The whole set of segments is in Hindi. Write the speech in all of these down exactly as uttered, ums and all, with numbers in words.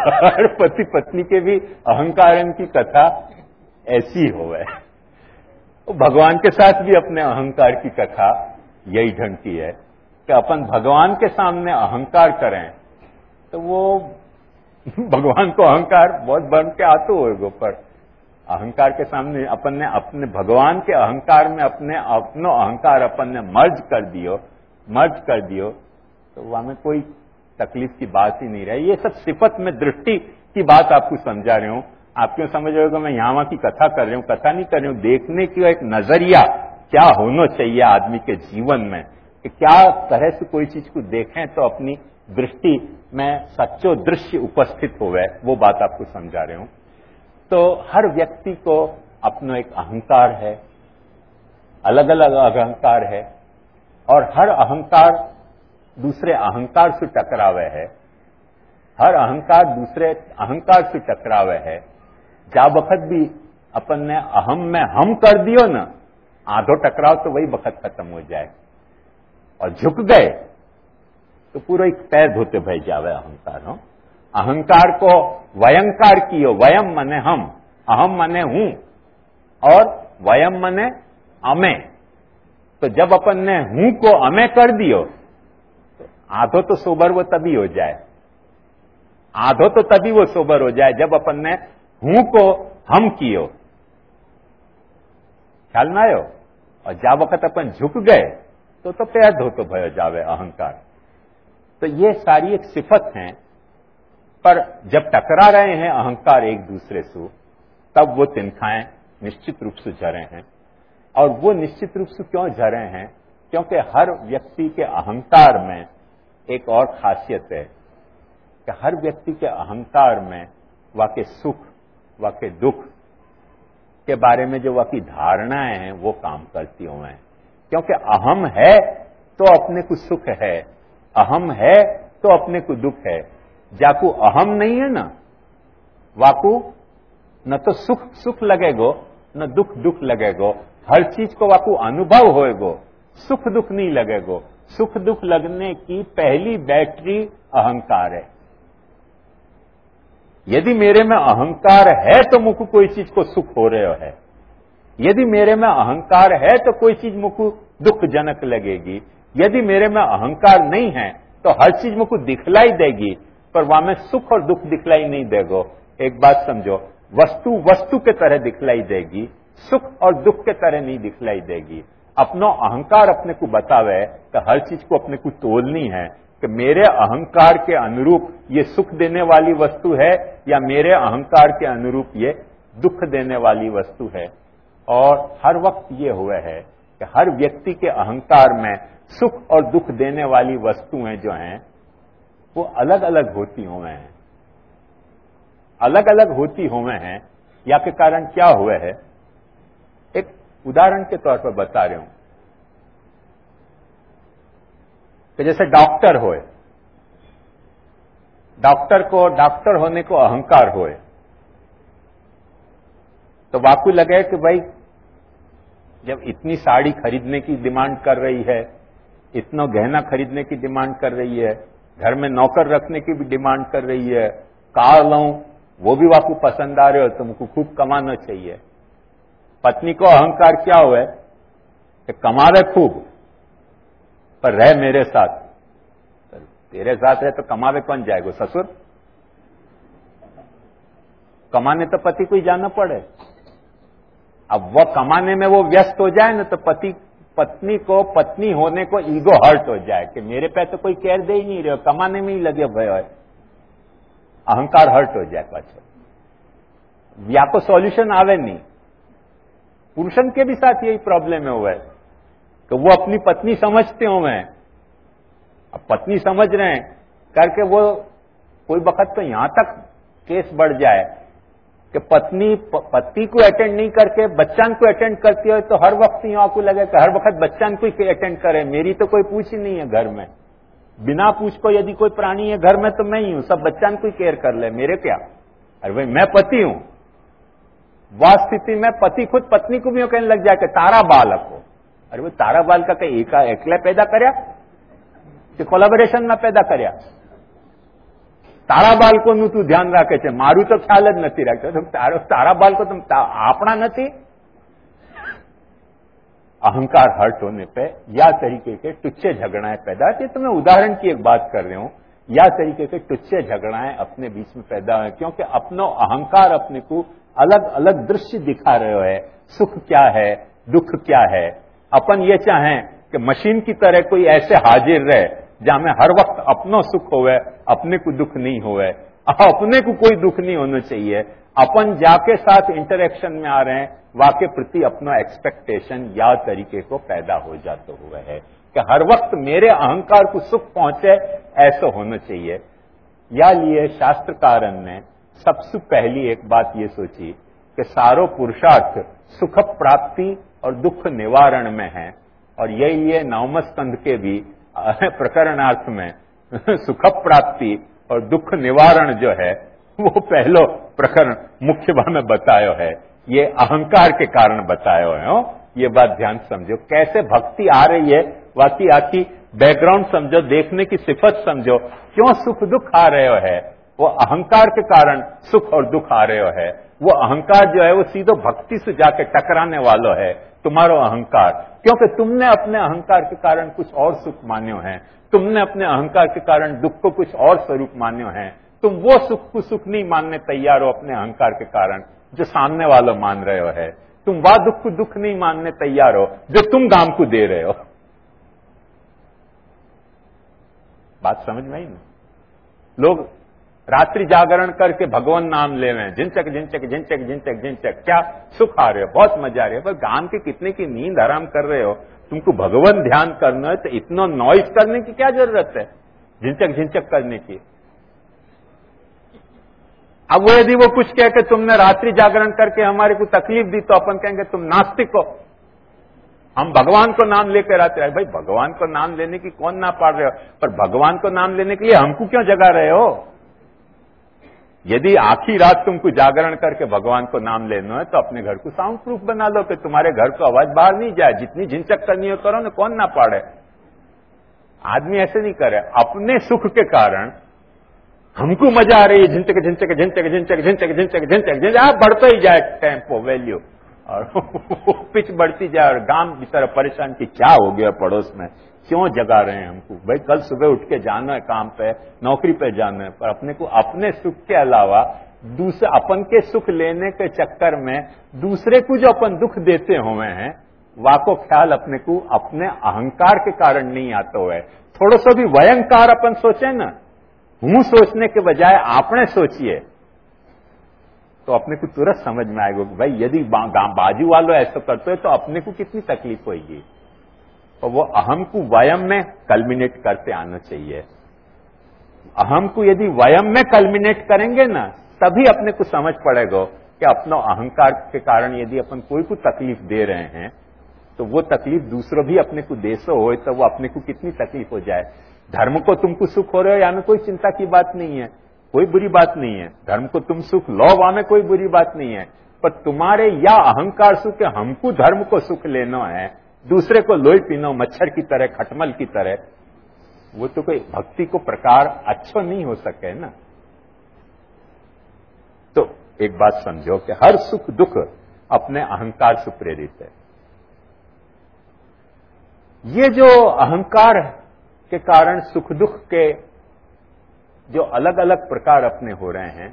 हर पति पत्नी के भी अहंकारन की कथा ऐसी हो है। तो भगवान के साथ भी अपने अहंकार की कथा यही ढंग की है कि अपन भगवान के सामने अहंकार करें तो वो भगवान को अहंकार बहुत बन के आते होएगो, पर अहंकार के सामने अपन ने अपने भगवान के अहंकार में अपने अपनो अहंकार अपन ने मर्ज कर दियो मर्ज कर दियो तो वहां में कोई तकलीफ की बात ही नहीं रही। ये सब सिफत में दृष्टि की बात आपको समझा रही हूं। आप क्यों समझ रहे हो कि मैं यहां वहां की कथा कर रही हूं? कथा नहीं कर रही हूं, देखने की एक नजरिया क्या होना चाहिए आदमी के जीवन में, कि क्या तरह से कोई चीज को देखें तो अपनी दृष्टि में सच्चो दृश्य उपस्थित होवे, वो बात आपको समझा रहे हूं। तो हर व्यक्ति को अपना एक अहंकार है, अलग अलग अहंकार है, और हर अहंकार दूसरे अहंकार से टकरावे है, हर अहंकार दूसरे अहंकार से टकरावे है। जा वक्त भी अपन ने अहम में हम कर दियो ना, आधो टकराव तो वही वक्त खत्म हो जाए, और झुक गए तो पूरा एक पैर धोते भय जावे अहंकार। हो अहंकार को वयंकार कियो, वयम मने हम, अहम मने हूं, और वयम मने अमे। तो जब अपन ने हूं को अमे कर दियो तो आधो तो सोबर वो तभी हो जाए, आधो तो तभी वो सोबर हो जाए जब अपन ने हूं को हम कियो। ख्याल ना आयो? और जा वक्त अपन झुक गए तो तो पैर धोतो भयो जावे अहंकार। तो ये सारी एक सिफत है, पर जब टकरा रहे हैं अहंकार एक दूसरे से तब वो तिनखाएं निश्चित रूप से झरे हैं। और वो निश्चित रूप से क्यों झरे हैं? क्योंकि हर व्यक्ति के अहंकार में एक और खासियत है कि हर व्यक्ति के अहंकार में वाके सुख वाके दुख के बारे में जो वाकी धारणाएं हैं वो काम करती हुए हैं। क्योंकि अहम है तो अपने को सुख है, अहम है तो अपने को दुख है। जाकू अहम नहीं है ना, वाकू न तो सुख सुख लगेगो न दुख दुख लगेगो। हर चीज को वाकू अनुभव होएगो, सुख दुख नहीं लगेगो। सुख दुख लगने की पहली बैटरी अहंकार है। यदि मेरे में अहंकार है तो मुझको कोई चीज को सुख हो रहे है, यदि मेरे में अहंकार है तो कोई चीज मुझको दुखजनक लगेगी। यदि मेरे में अहंकार नहीं है तो हर चीज मुझको दिखलाई देगी, पर वहां में सुख और दुख दिखलाई नहीं देगो। एक बात समझो, वस्तु वस्तु के तरह दिखलाई देगी, सुख और दुख के तरह नहीं दिखलाई देगी। अपनो अहंकार अपने को बतावे कि हर चीज को अपने को तोलनी है कि मेरे अहंकार के अनुरूप ये सुख देने वाली वस्तु है या मेरे अहंकार के अनुरूप ये दुख देने वाली वस्तु है। और हर वक्त ये हुआ है कि हर व्यक्ति के अहंकार में सुख और दुख देने वाली वस्तुएं जो हैं वो अलग अलग होती हुए हैं, अलग अलग होती हुए हैं। या के कारण क्या हुआ है, एक उदाहरण के तौर पर बता रहे हूं कि जैसे डॉक्टर होए, डॉक्टर को डॉक्टर होने को अहंकार होए तो वाकू लगे कि भाई जब इतनी साड़ी खरीदने की डिमांड कर रही है, इतना गहना खरीदने की डिमांड कर रही है, घर में नौकर रखने की भी डिमांड कर रही है, कार लाऊं वो भी वाकू पसंद आ रहे हो, तुमको खूब कमाना चाहिए। पत्नी को अहंकार क्या हुआ कि कमावे खूब पर रह मेरे साथ। तेरे साथ रहे तो कमावे कौन जाएगा? ससुर। कमाने तो पति को ही जाना पड़े। अब वह कमाने में वो व्यस्त हो जाए ना तो पति पत्नी को पत्नी होने को ईगो हर्ट हो जाए कि मेरे पे तो कोई केयर दे ही नहीं रहे, कमाने में ही लगे भय है, अहंकार हर्ट हो जाए। पाछो या को सॉल्यूशन आवे नहीं। पुरुषन के भी साथ यही प्रॉब्लम है हुआ है कि वो अपनी पत्नी समझते हो, मैं अब पत्नी समझ रहे हैं करके वो कोई वक्त तो यहां तक केस बढ़ जाए कि पत्नी पति को अटेंड नहीं करके बच्चन को अटेंड करती है तो हर वक्त यहाँ को लगे कि हर वक्त बच्चन को ही अटेंड करे, मेरी तो कोई पूछ ही नहीं है घर में। बिना पूछ को यदि कोई प्राणी है घर में तो मैं ही हूं, सब बच्चन को ही केयर कर ले, मेरे क्या। अरे भाई मैं पति हूं। वह स्थिति में पति खुद पत्नी को भी कहने लग जाए कि तारा बालक हो। अरे वो तारा बाल का कहीं एक एकला पैदा करया कि कोलैबोरेशन में पैदा करया? તારા બાળકોનું તું ધ્યાન રાખે છે, મારું તો ખ્યાલ જ નથી રાખતો. તારો તારા બાળકો तुम આપણા નથી. अहंकार हर्ट होने पे या तरीके के टुच्चे झगड़ाएं पैदा होती है. तो मैं उदाहरण की एक बात कर रही हूं. या तरीके के टुच्चे झगड़ाएं अपने बीच में पैदा हुए क्योंकि अपनो अहंकार अपने को अलग अलग दृश्य दिखा रहे है. सुख क्या है, दुख क्या है. अपन ये चाहें कि मशीन की तरह कोई ऐसे हाजिर रहे जहां में हर वक्त अपनो सुख होवे, अपने को दुख नहीं होवे. अपने को कोई दुख नहीं होना चाहिए. अपन जाके साथ इंटरेक्शन में आ रहे हैं, वाके प्रति अपना एक्सपेक्टेशन या तरीके को पैदा हो जाते हुए है कि हर वक्त मेरे अहंकार को सुख पहुंचे, ऐसा होना चाहिए. या लिए शास्त्रकारन ने सबसे पहली एक बात ये सोची कि सारो पुरुषार्थ सुख प्राप्ति और दुख निवारण में है. और यही ये नवम स्कंध के भी प्रकरणार्थ में सुख प्राप्ति और दुख निवारण जो है वो पहलो प्रकरण मुख्य भाव में बतायो है. ये अहंकार के कारण बतायो है. हो ये बात ध्यान समझो. कैसे भक्ति आ रही है, बाकी आखी बैकग्राउंड समझो, देखने की सिफत समझो. क्यों सुख दुख आ रहे है, वो अहंकार के कारण सुख और दुख आ रहे है. वो अहंकार जो है वो सीधो भक्ति से जाके टकराने वालो है, तुम्हारो अहंकार. क्योंकि तुमने अपने अहंकार के कारण कुछ और सुख मान्यो है, तुमने अपने अहंकार के कारण दुख को कुछ और स्वरूप मान्यो है. तुम वो सुख को सुख नहीं मानने तैयार हो अपने अहंकार के कारण जो सामने वालों मान रहे हो है. तुम वह दुख को दुख नहीं मानने तैयार हो जो तुम गांव को दे रहे हो. बात समझ में आई ना. लोग रात्रि जागरण करके भगवान नाम ले रहे हैं, जिनचक जिनचक जिनचक जिनचक जिनचक. क्या सुख आ रहे हो, बहुत मजा आ रही है, पर गांव के कितने की नींद आराम कर रहे हो. तुमको भगवान ध्यान करना है तो इतना नॉइज करने की क्या जरूरत है, झिंचक झिंचक करने की. अब वो यदि वो कुछ कह के तुमने रात्रि जागरण करके हमारे को तकलीफ दी तो अपन कहेंगे तुम नास्तिक हो, हम भगवान को नाम लेकर आते हैं. भाई भगवान को नाम लेने की कौन ना पाड़ रहे हो, पर भगवान को नाम लेने के लिए हमको क्यों जगा रहे हो. यदि आखिरी रात तुमको जागरण करके भगवान को नाम लेना है तो अपने घर को साउंड प्रूफ बना लो कि तुम्हारे घर को आवाज बाहर नहीं जाए. जितनी झिंचक करनी हो करो ना, कौन ना पाड़े. आदमी ऐसे नहीं करे. अपने सुख के कारण हमको मजा आ रही है, झिंचक झिंचक झिंचक झिंचक झिंचक झिंचक झिंचक झिंचक आप बढ़ता ही जाए टेम्पो वैल्यू और पिच बढ़ती जाए. और गांव की तरह परेशान की क्या हो गया पड़ोस में, क्यों जगा रहे हैं हमको. भाई कल सुबह उठ के जाना है काम पे, नौकरी पे जाना है, पर अपने को अपने सुख के अलावा दूसरे अपन के सुख लेने के चक्कर में दूसरे को जो अपन दुख देते हुए हैं, वाको ख्याल अपने को अपने अहंकार के कारण नहीं आता हुआ है. थोड़ा सा भी वयंकार अपन सोचे ना, हूं सोचने के बजाय आपने सोचिए तो अपने को तुरंत समझ में आएगा कि भाई यदि बा, बाजू वालों ऐसा करते हैं तो अपने को कितनी तकलीफ होगी. और वो अहम को वयम में कल्मिनेट करते आना चाहिए. अहम को यदि वयम में कल्मिनेट करेंगे ना, तभी अपने को समझ पड़ेगा कि अपना अहंकार के कारण यदि अपन कोई को तकलीफ दे रहे हैं तो वो तकलीफ दूसरों भी अपने को देसो हो तो वो अपने को कितनी तकलीफ हो जाए. धर्म को तुमको सुख हो रहे हो या में कोई चिंता की बात नहीं है, कोई बुरी बात नहीं है. धर्म को तुम सुख लो, वहां में कोई बुरी बात नहीं है. पर तुम्हारे या अहंकार सुख है, हमको धर्म को सुख लेना है, दूसरे को लोई पीनो मच्छर की तरह, खटमल की तरह, वो तो कोई भक्ति को प्रकार अच्छा नहीं हो सके ना. तो एक बात समझो कि हर सुख दुख अपने अहंकार से प्रेरित है. ये जो अहंकार के कारण सुख दुख के जो अलग अलग प्रकार अपने हो रहे हैं,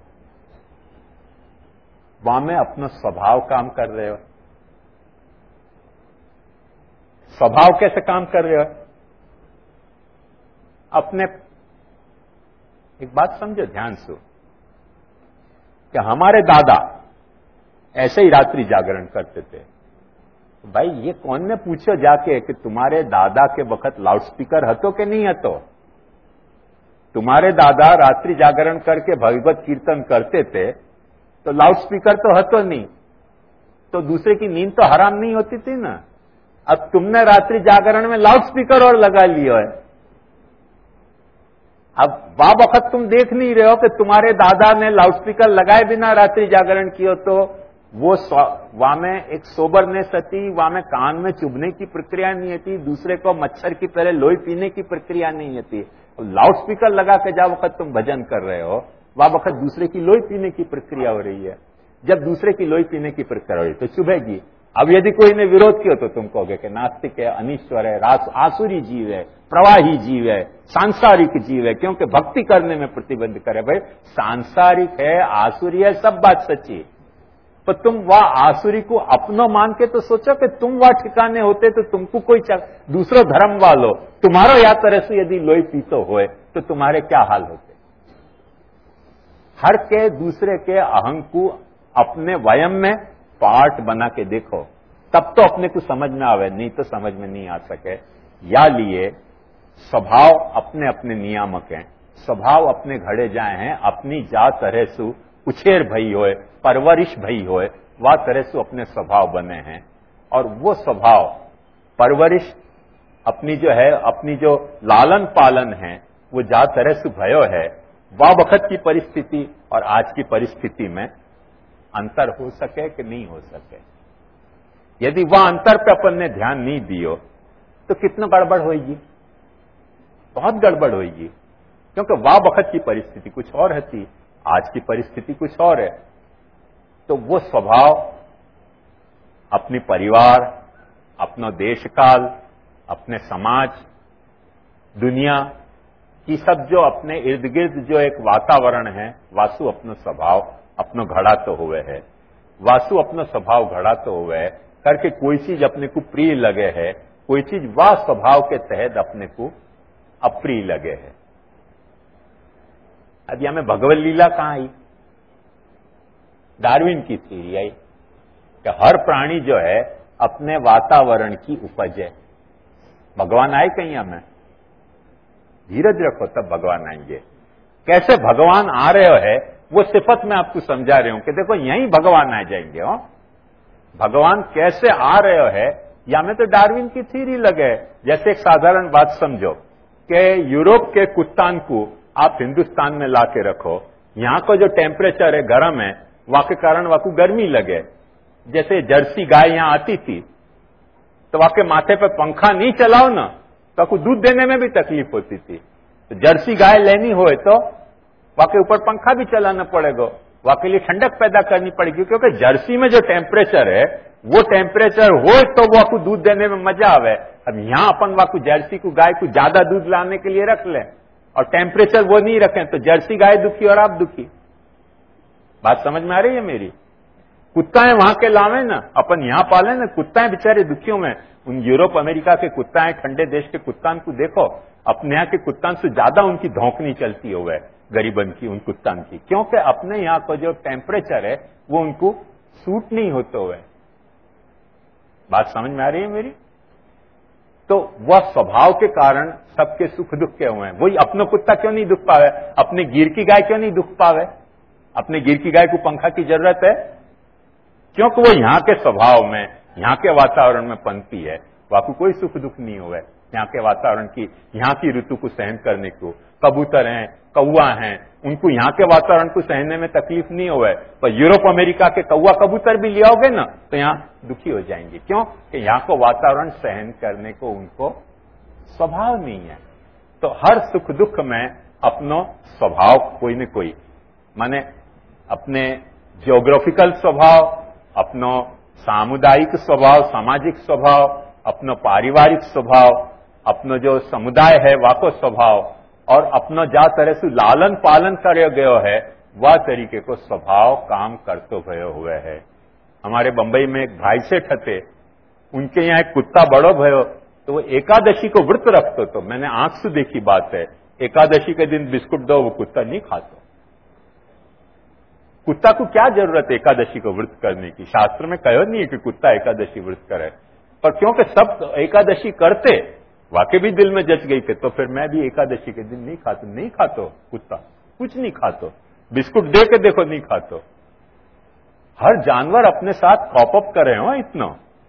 वहां में अपना स्वभाव काम कर रहे हो. स्वभाव कैसे काम कर रहे हो, अपने एक बात समझो ध्यान से कि हमारे दादा ऐसे ही रात्रि जागरण करते थे. भाई ये कौन ने पूछो जाके कि तुम्हारे दादा के वक्त लाउडस्पीकर हतो के नहीं हतो. तुम्हारे दादा रात्रि जागरण करके भगवत कीर्तन करते थे तो लाउडस्पीकर तो हतो नहीं, तो दूसरे की नींद तो हराम नहीं होती थी ना. अब तुमने रात्रि जागरण में लाउडस्पीकर और लगा लियो है. अब वह वक्त तुम देख नहीं रहे हो कि तुम्हारे दादा ने लाउडस्पीकर लगाए बिना रात्रि जागरण किया, तो वो वहां में एक सोबरनेस थी, वहां में कान में चुभने की प्रक्रिया नहीं थी, दूसरे को मच्छर की तरह लोई पीने की प्रक्रिया नहीं थी. लाउड स्पीकर लगा के जा वक्त तुम भजन कर रहे हो, वह वक्त दूसरे की लोई पीने की प्रक्रिया हो रही है। जब दूसरे की लोई पीने की प्रक्रिया हो रही है तो चुभेगी। अब यदि कोई ने विरोध किया तो तुम कहोगे कि नास्तिक है, अनिश्वर है, आसुरी जीव है, प्रवाही जीव है, सांसारिक जीव है, क्योंकि भक्ति करने में प्रतिबंध करे। भाई सांसारिक है, आसुरी है, सब बात सच्ची, पर तुम वह आसुरी को अपनो मान के तो सोचो कि तुम वह ठिकाने होते तो तुमको कोई दूसरो धर्म वालो तुम्हारो या तरह से यदि लोई पीतो होए तो तुम्हारे क्या हाल होते। हर के दूसरे के अहं को अपने वयम में पार्ट बना के देखो, तब तो अपने को समझ में आवे, नहीं तो समझ में नहीं आ सके। या लिए स्वभाव अपने अपने नियामक हैं, स्वभाव अपने घड़े जाए हैं, अपनी जा तरह सु उछेर भई होए, परवरिश भई होए, वह तरह से अपने स्वभाव बने हैं। और वो स्वभाव परवरिश अपनी जो है, अपनी जो लालन पालन है, वो जा तरह से भयो है, वह वक्त की परिस्थिति और आज की परिस्थिति में अंतर हो सके कि नहीं हो सके। यदि वह अंतर पे अपन ने ध्यान नहीं दियो तो कितना गड़बड़ होगी, बहुत गड़बड़ होगी, क्योंकि वह वक्त की परिस्थिति कुछ और है, आज की परिस्थिति कुछ और है। तो वो स्वभाव अपनी परिवार, अपना देश काल, अपने समाज, दुनिया की सब जो अपने इर्द गिर्द जो एक वातावरण है, वासु अपना स्वभाव अपना घड़ा तो हुए है, वासु अपना स्वभाव घड़ा तो हुए है करके कोई चीज अपने को प्रिय लगे है, कोई चीज वह स्वभाव के तहत अपने को अप्रिय लगे है। अब यहां में भगवत लीला कहां आई? डार्विन की थ्योरी आई कि हर प्राणी जो है अपने वातावरण की उपज है। भगवान आए कहीं हमें? धीरज रखो तब भगवान आएंगे। कैसे भगवान आ रहे है वो सिफत मैं आपको समझा रही हूं कि देखो यहीं भगवान आ जाएंगे। हो भगवान कैसे आ रहे है या में तो डार्विन की थ्योरी लगे। जैसे एक साधारण बात समझो कि यूरोप के कुत्तान को आप हिंदुस्तान में ला के रखो, यहां का जो टेम्परेचर है गर्म है, वहां के कारण वहां को गर्मी लगे। जैसे जर्सी गाय यहां आती थी तो वहां के माथे पे पंखा नहीं चलाओ ना तो आपको दूध देने में भी तकलीफ होती थी। तो जर्सी गाय लेनी हो तो वहां के ऊपर पंखा भी चलाना पड़ेगा, वहां के लिए ठंडक पैदा करनी पड़ेगी, क्योंकि जर्सी में जो टेम्परेचर है वो टेम्परेचर हो तो वो आपको दूध देने में मजा आवे। अब यहां अपन वहां जर्सी को गाय को ज्यादा दूध लाने के लिए रख लें और टेम्परेचर वो नहीं रखें तो जर्सी गाय दुखी और आप दुखी। बात समझ में आ रही है मेरी? कुत्ताएं वहां के लावे ना, अपन यहां पाले ना, कुत्ताएं बेचारे दुखियों में। उन यूरोप अमेरिका के कुत्ताएं, ठंडे देश के कुत्तान को देखो, अपने यहाँ के कुत्तान से ज्यादा उनकी धौंकनी चलती हो गए गरीबन की, उन कुत्तान की, क्योंकि अपने यहाँ का जो टेम्परेचर है वो उनको सूट नहीं होते हुए। बात समझ में आ रही है मेरी? तो वह स्वभाव के कारण सबके सुख दुख के हुए हैं। वही अपना कुत्ता क्यों नहीं दुख पावे, अपने गिर की गाय क्यों नहीं दुख पावे? अपने गिर की गाय को पंखा की जरूरत है क्योंकि वो यहाँ के स्वभाव में, यहाँ के वातावरण में पनती है, वहां को कोई सुख दुख नहीं हुआ। यहाँ के वातावरण की, यहाँ की ऋतु को सहन करने को, कबूतर हैं, कौवा हैं, उनको यहाँ के वातावरण को सहने में तकलीफ नहीं हुआ है। पर यूरोप अमेरिका के कौवा कबूतर भी ले आओगे ना तो यहाँ दुखी हो जाएंगे। क्यों? कि यहाँ को वातावरण सहन करने को उनको स्वभाव नहीं है। तो हर सुख दुख में अपनो स्वभाव कोई न कोई, माने अपने जियोग्राफिकल स्वभाव, अपनो सामुदायिक स्वभाव, सामाजिक स्वभाव, अपनो पारिवारिक स्वभाव, अपनो जो समुदाय है वाको स्वभाव, और अपनो जा तरह से लालन पालन करे गयो है वह तरीके को स्वभाव काम करते हुए हुए है। हमारे बंबई में एक भाई से ठते, उनके यहाँ एक कुत्ता बड़ो भयो तो वो एकादशी को व्रत रखते, तो मैंने आंख से देखी बात है, एकादशी के दिन बिस्कुट दो वो कुत्ता नहीं खाता। कुत्ता को क्या जरूरत है एकादशी को व्रत करने की? शास्त्र में कहो नहीं है कि कुत्ता एकादशी व्रत करे, पर क्योंकि सब एकादशी करते, वाकई भी दिल में जच गई थे, तो फिर मैं भी एकादशी के दिन नहीं खाता। नहीं खातो कुत्ता, कुछ नहीं खातो, बिस्कुट दे के देखो नहीं खातो। हर जानवर अपने साथ कॉप अप करे हो इतना।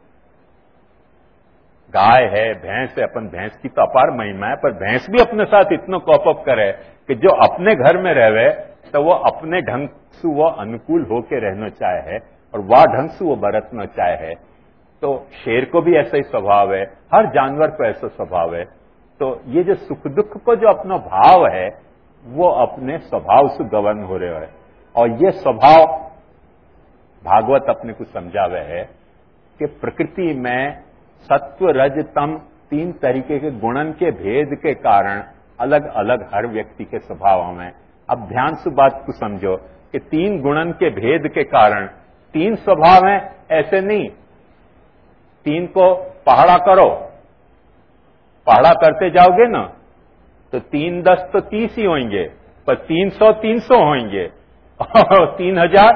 गाय है, भैंस है, अपन भैंस की तो अपार महिमा है, पर भैंस भी अपने साथ इतना कॉप अप करे कि जो अपने घर में रहे तो वो अपने ढंग से वो अनुकूल होके रहना चाहे है और वह ढंग से वो बरतना चाहे है। तो शेर को भी ऐसा ही स्वभाव है, हर जानवर को ऐसा स्वभाव है। तो ये जो सुख दुख को जो अपना भाव है वो अपने स्वभाव से गवर्न हो रहे है। और ये स्वभाव भागवत अपने को समझावे है कि प्रकृति में सत्व रज तम तीन तरीके के गुणन के भेद के कारण अलग अलग हर व्यक्ति के स्वभाव में। अब ध्यान से बात को समझो कि तीन गुणन के भेद के कारण तीन स्वभाव हैं, ऐसे नहीं। तीन को पहाड़ा करो, पहाड़ा करते जाओगे ना तो तीन दस तो तीस ही होंगे, पर तीन सौ तीन सौ होंगे और तीन हजार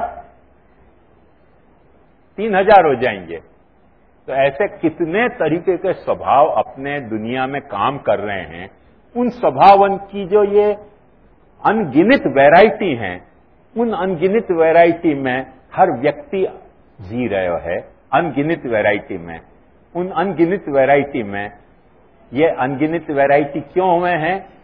तीन हजार हो जाएंगे। तो ऐसे कितने तरीके के स्वभाव अपने दुनिया में काम कर रहे हैं। उन स्वभावन की जो ये अनगिनत वैरायटी हैं, उन अनगिनत वैरायटी में हर व्यक्ति जी रहे है। अनगिनत वैरायटी में, उन अनगिनत वैरायटी में ये अनगिनत वैरायटी क्यों हुए हैं